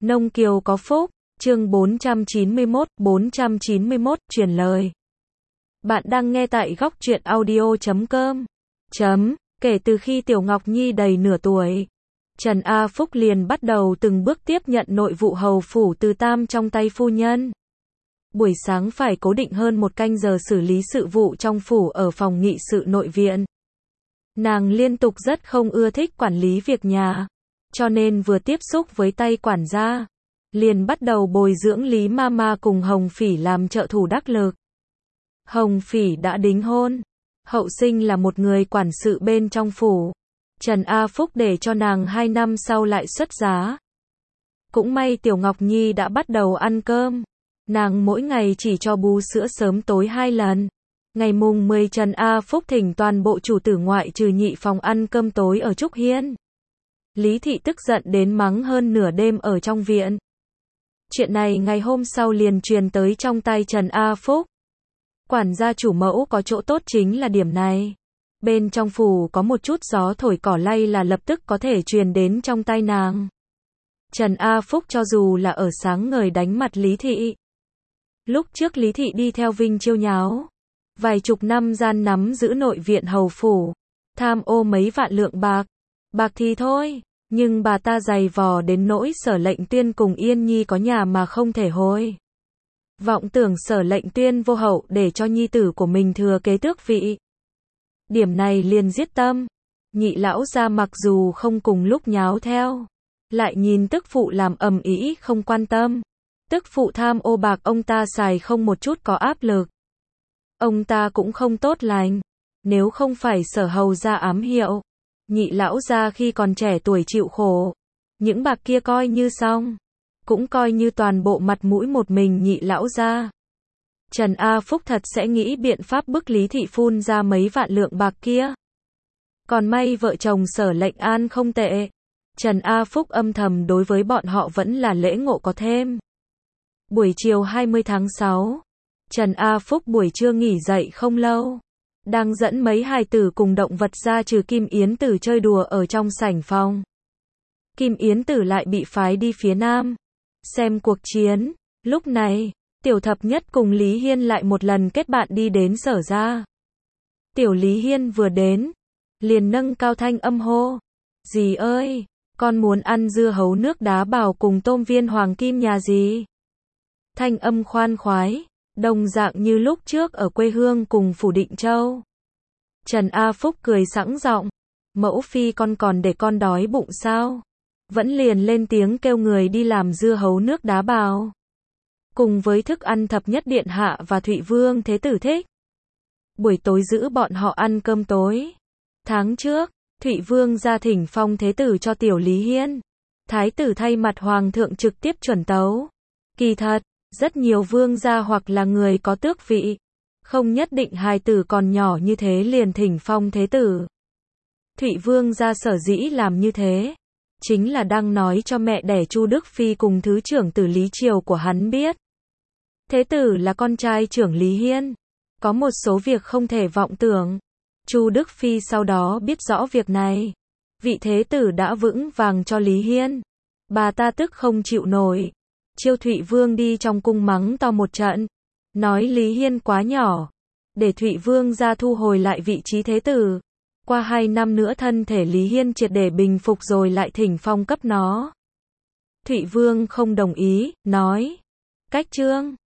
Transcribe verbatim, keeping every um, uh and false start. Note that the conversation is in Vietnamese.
Nông Kiều có phúc, chương bốn trăm chín mươi mốt, bốn trăm chín mươi mốt, truyền lời. Bạn đang nghe tại góc truyện audio chấm com. Chấm, kể từ khi Tiểu Ngọc Nhi đầy nửa tuổi, Trần A Phúc liền bắt đầu từng bước tiếp nhận nội vụ hầu phủ từ Tam trong tay phu nhân. Buổi sáng phải cố định hơn một canh giờ xử lý sự vụ trong phủ ở phòng nghị sự nội viện. Nàng liên tục rất không ưa thích quản lý việc nhà, cho nên vừa tiếp xúc với tay quản gia, liền bắt đầu bồi dưỡng Lý Mama cùng Hồng Phỉ làm trợ thủ đắc lực. Hồng Phỉ đã đính hôn, hậu sinh là một người quản sự bên trong phủ. Trần A Phúc để cho nàng hai năm sau lại xuất giá. Cũng may Tiểu Ngọc Nhi đã bắt đầu ăn cơm. Nàng mỗi ngày chỉ cho bú sữa sớm tối hai lần. Ngày mùng mười Trần A Phúc thỉnh toàn bộ chủ tử ngoại trừ nhị phòng ăn cơm tối ở Trúc Hiên. Lý Thị tức giận đến mắng hơn nửa đêm ở trong viện. Chuyện này ngày hôm sau liền truyền tới trong tay Trần A Phúc. Quản gia chủ mẫu có chỗ tốt chính là điểm này. Bên trong phủ có một chút gió thổi cỏ lay là lập tức có thể truyền đến trong tay nàng. Trần A Phúc cho dù là ở sáng ngời đánh mặt Lý Thị. Lúc trước Lý Thị đi theo Vinh Chiêu nháo. Vài chục năm gian nắm giữ nội viện hầu phủ. Tham ô mấy vạn lượng bạc. Bạc thì thôi, nhưng bà ta dày vò đến nỗi Sở Lệnh Tuyên cùng Yên Nhi có nhà mà không thể hồi. Vọng tưởng Sở Lệnh Tuyên vô hậu để cho nhi tử của mình thừa kế tước vị. Điểm này liền giết tâm. Nhị lão gia mặc dù không cùng lúc nháo theo, lại nhìn tức phụ làm ầm ĩ không quan tâm. Tức phụ tham ô bạc ông ta xài không một chút có áp lực. Ông ta cũng không tốt lành. Nếu không phải Sở hầu gia ám hiệu, nhị lão gia khi còn trẻ tuổi chịu khổ, những bạc kia coi như xong, cũng coi như toàn bộ mặt mũi một mình nhị lão gia. Trần A Phúc thật sẽ nghĩ biện pháp bức Lý Thị phun ra mấy vạn lượng bạc kia. Còn may vợ chồng Sở Lệnh An không tệ. Trần A Phúc âm thầm đối với bọn họ vẫn là lễ ngộ có thêm. Buổi chiều hai mươi tháng sáu, Trần A Phúc buổi trưa nghỉ dậy không lâu, đang dẫn mấy hài tử cùng động vật ra trừ Kim Yến Tử chơi đùa ở trong sảnh phòng. Kim Yến Tử lại bị phái đi phía nam, xem cuộc chiến. Lúc này, Tiểu Thập Nhất cùng Lý Hiên lại một lần kết bạn đi đến Sở gia. Tiểu Lý Hiên vừa đến, liền nâng cao thanh âm hô. Dì ơi, con muốn ăn dưa hấu nước đá bào cùng tôm viên hoàng kim nhà dì. Thanh âm khoan khoái, đồng dạng như lúc trước ở quê hương cùng phủ Định Châu. Trần A Phúc cười sẵn giọng. Mẫu phi con còn để con đói bụng sao? Vẫn liền lên tiếng kêu người đi làm dưa hấu nước đá bào. Cùng với thức ăn Thập Nhất Điện Hạ và Thụy Vương Thế Tử thích. Buổi tối giữ bọn họ ăn cơm tối. Tháng trước, Thụy Vương ra thỉnh phong Thế Tử cho Tiểu Lý Hiên. Thái tử thay mặt Hoàng thượng trực tiếp chuẩn tấu. Kỳ thật, rất nhiều vương gia hoặc là người có tước vị, không nhất định hài tử còn nhỏ như thế liền thỉnh phong Thế Tử. Thụy Vương gia sở dĩ làm như thế, chính là đang nói cho mẹ đẻ Chu Đức Phi cùng thứ trưởng tử Lý Triều của hắn biết. Thế Tử là con trai trưởng Lý Hiên, có một số việc không thể vọng tưởng. Chu Đức Phi sau đó biết rõ việc này, vị Thế Tử đã vững vàng cho Lý Hiên. Bà ta tức không chịu nổi, chiêu Thụy Vương đi trong cung mắng to một trận, nói Lý Hiên quá nhỏ, để Thụy Vương ra thu hồi lại vị trí Thế Tử. Qua hai năm nữa thân thể Lý Hiên triệt để bình phục rồi lại thỉnh phong cấp nó. Thụy Vương không đồng ý, nói, cách trương,